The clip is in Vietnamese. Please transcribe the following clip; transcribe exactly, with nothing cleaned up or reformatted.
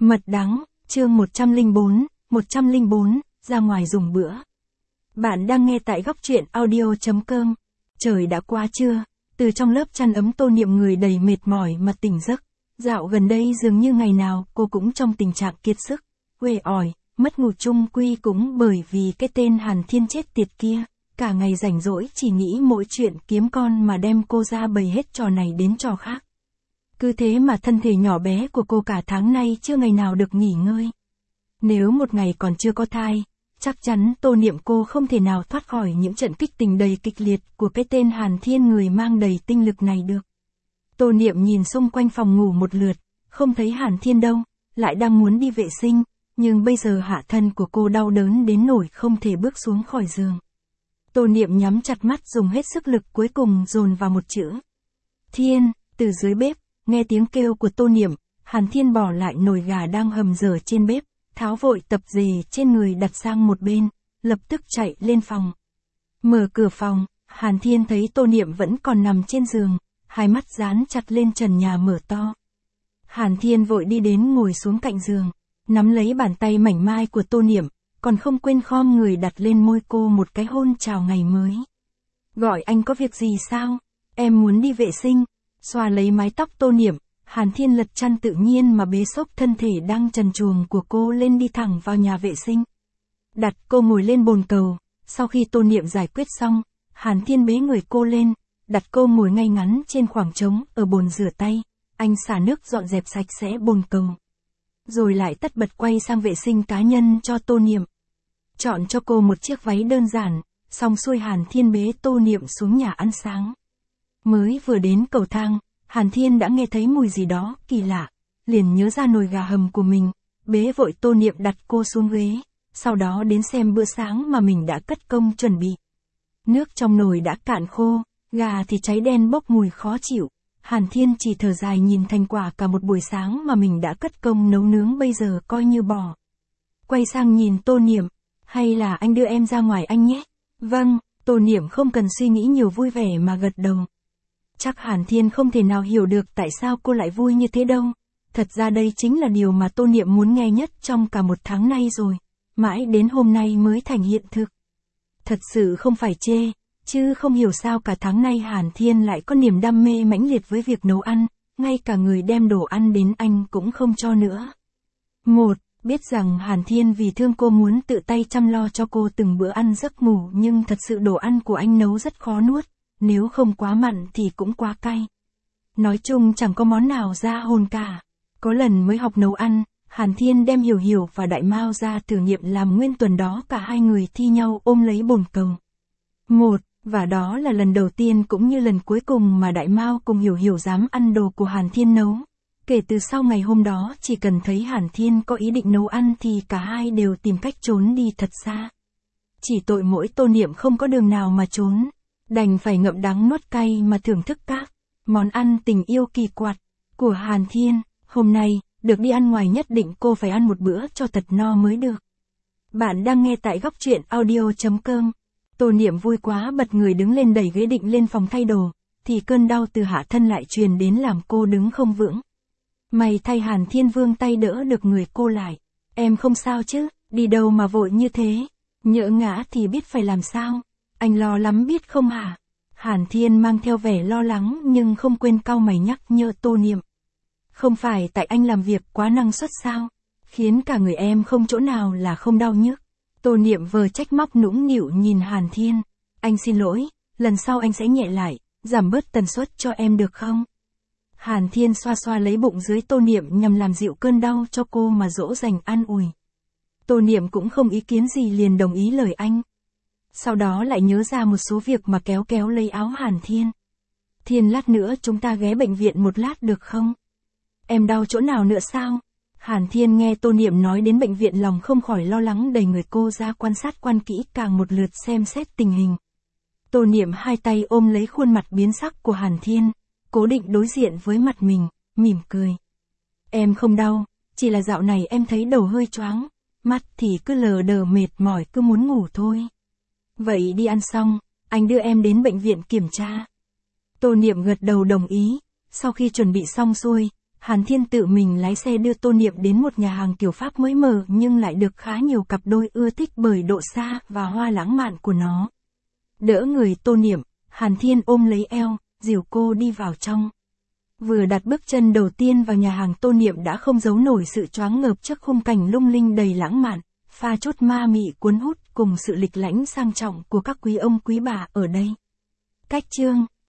Mật đắng, chương một trăm lẻ bốn, một trăm lẻ bốn, ra ngoài dùng bữa. Bạn đang nghe tại góc truyện audio chấm com. Trời đã qua trưa, từ trong lớp chăn ấm Tô Niệm người đầy mệt mỏi mà tỉnh giấc. Dạo gần đây dường như ngày nào cô cũng trong tình trạng kiệt sức, uể oải, mất ngủ chung quy cũng bởi vì cái tên Hàn Thiên chết tiệt kia. Cả ngày rảnh rỗi chỉ nghĩ mỗi chuyện kiếm con mà đem cô ra bày hết trò này đến trò khác. Cứ thế mà thân thể nhỏ bé của cô cả tháng nay chưa ngày nào được nghỉ ngơi. Nếu một ngày còn chưa có thai, chắc chắn Tô Niệm cô không thể nào thoát khỏi những trận kích tình đầy kịch liệt của cái tên Hàn Thiên người mang đầy tinh lực này được. Tô Niệm nhìn xung quanh phòng ngủ một lượt, không thấy Hàn Thiên đâu, lại đang muốn đi vệ sinh, nhưng bây giờ hạ thân của cô đau đớn đến nỗi không thể bước xuống khỏi giường. Tô Niệm nhắm chặt mắt dùng hết sức lực cuối cùng dồn vào một chữ. Thiên, từ dưới bếp, nghe tiếng kêu của Tô Niệm, Hàn Thiên bỏ lại nồi gà đang hầm dở trên bếp, tháo vội tập dề trên người đặt sang một bên, lập tức chạy lên phòng. Mở cửa phòng, Hàn Thiên thấy Tô Niệm vẫn còn nằm trên giường, hai mắt dán chặt lên trần nhà mở to. Hàn Thiên vội đi đến ngồi xuống cạnh giường, nắm lấy bàn tay mảnh mai của Tô Niệm, còn không quên khom người đặt lên môi cô một cái hôn chào ngày mới. Gọi anh có việc gì sao? Em muốn đi vệ sinh. Xoa lấy mái tóc Tô Niệm, Hàn Thiên lật chăn tự nhiên mà bế xốc thân thể đang trần truồng của cô lên đi thẳng vào nhà vệ sinh. Đặt cô ngồi lên bồn cầu, sau khi Tô Niệm giải quyết xong, Hàn Thiên bế người cô lên, đặt cô ngồi ngay ngắn trên khoảng trống ở bồn rửa tay, anh xả nước dọn dẹp sạch sẽ bồn cầu. Rồi lại tất bật quay sang vệ sinh cá nhân cho Tô Niệm. Chọn cho cô một chiếc váy đơn giản, xong xuôi Hàn Thiên bế Tô Niệm xuống nhà ăn sáng. Mới vừa đến cầu thang, Hàn Thiên đã nghe thấy mùi gì đó kỳ lạ, liền nhớ ra nồi gà hầm của mình, bế vội Tô Niệm đặt cô xuống ghế, sau đó đến xem bữa sáng mà mình đã cất công chuẩn bị. Nước trong nồi đã cạn khô, gà thì cháy đen bốc mùi khó chịu, Hàn Thiên chỉ thở dài nhìn thành quả cả một buổi sáng mà mình đã cất công nấu nướng bây giờ coi như bỏ. Quay sang nhìn Tô Niệm, hay là anh đưa em ra ngoài anh nhé? Vâng, Tô Niệm không cần suy nghĩ nhiều vui vẻ mà gật đầu. Chắc Hàn Thiên không thể nào hiểu được tại sao cô lại vui như thế đâu. Thật ra đây chính là điều mà Tô Niệm muốn nghe nhất trong cả một tháng nay rồi. Mãi đến hôm nay mới thành hiện thực. Thật sự không phải chê, chứ không hiểu sao cả tháng nay Hàn Thiên lại có niềm đam mê mãnh liệt với việc nấu ăn, ngay cả người đem đồ ăn đến anh cũng không cho nữa. Một, biết rằng Hàn Thiên vì thương cô muốn tự tay chăm lo cho cô từng bữa ăn giấc ngủ, nhưng thật sự đồ ăn của anh nấu rất khó nuốt. Nếu không quá mặn thì cũng quá cay. Nói chung chẳng có món nào ra hồn cả. Có lần mới học nấu ăn, Hàn Thiên đem Hiểu Hiểu và Đại Mao ra thử nghiệm làm nguyên tuần đó cả hai người thi nhau ôm lấy bồn cầu. Một, và đó là lần đầu tiên cũng như lần cuối cùng mà Đại Mao cùng Hiểu Hiểu dám ăn đồ của Hàn Thiên nấu. Kể từ sau ngày hôm đó chỉ cần thấy Hàn Thiên có ý định nấu ăn thì cả hai đều tìm cách trốn đi thật xa. Chỉ tội mỗi Tô Niệm không có đường nào mà trốn. Đành phải ngậm đắng nuốt cay mà thưởng thức các món ăn tình yêu kỳ quặc của Hàn Thiên. Hôm nay, được đi ăn ngoài nhất định cô phải ăn một bữa cho thật no mới được. Bạn đang nghe tại góc truyện audio chấm com. Tô Niệm vui quá bật người đứng lên đẩy ghế định lên phòng thay đồ, thì cơn đau từ hạ thân lại truyền đến làm cô đứng không vững. May thay Hàn Thiên vươn tay đỡ được người cô lại. Em không sao chứ, đi đâu mà vội như thế, nhỡ ngã thì biết phải làm sao. Anh lo lắm biết không hả? Hàn Thiên mang theo vẻ lo lắng nhưng không quên cau mày nhắc nhở Tô Niệm. Không phải tại anh làm việc quá năng suất sao? Khiến cả người em không chỗ nào là không đau nhức. Tô Niệm vờ trách móc nũng nịu nhìn Hàn Thiên. Anh xin lỗi, lần sau anh sẽ nhẹ lại, giảm bớt tần suất cho em được không? Hàn Thiên xoa xoa lấy bụng dưới Tô Niệm nhằm làm dịu cơn đau cho cô mà dỗ dành an ủi. Tô Niệm cũng không ý kiến gì liền đồng ý lời anh. Sau đó lại nhớ ra một số việc mà kéo kéo lấy áo Hàn Thiên. Thiên lát nữa chúng ta ghé bệnh viện một lát được không? Em đau chỗ nào nữa sao? Hàn Thiên nghe Tô Niệm nói đến bệnh viện lòng không khỏi lo lắng đẩy người cô ra quan sát quan kỹ càng một lượt xem xét tình hình. Tô Niệm hai tay ôm lấy khuôn mặt biến sắc của Hàn Thiên, cố định đối diện với mặt mình, mỉm cười. Em không đau, chỉ là dạo này em thấy đầu hơi choáng, mắt thì cứ lờ đờ mệt mỏi cứ muốn ngủ thôi. Vậy đi ăn xong, anh đưa em đến bệnh viện kiểm tra. Tô Niệm gật đầu đồng ý, sau khi chuẩn bị xong xuôi, Hàn Thiên tự mình lái xe đưa Tô Niệm đến một nhà hàng kiểu Pháp mới mở nhưng lại được khá nhiều cặp đôi ưa thích bởi độ xa và hoa lãng mạn của nó. Đỡ người Tô Niệm, Hàn Thiên ôm lấy eo, dìu cô đi vào trong. Vừa đặt bước chân đầu tiên vào nhà hàng, Tô Niệm đã không giấu nổi sự choáng ngợp trước khung cảnh lung linh đầy lãng mạn, pha chút ma mị cuốn hút cùng sự lịch lãm sang trọng của các quý ông quý bà ở đây. Cách chương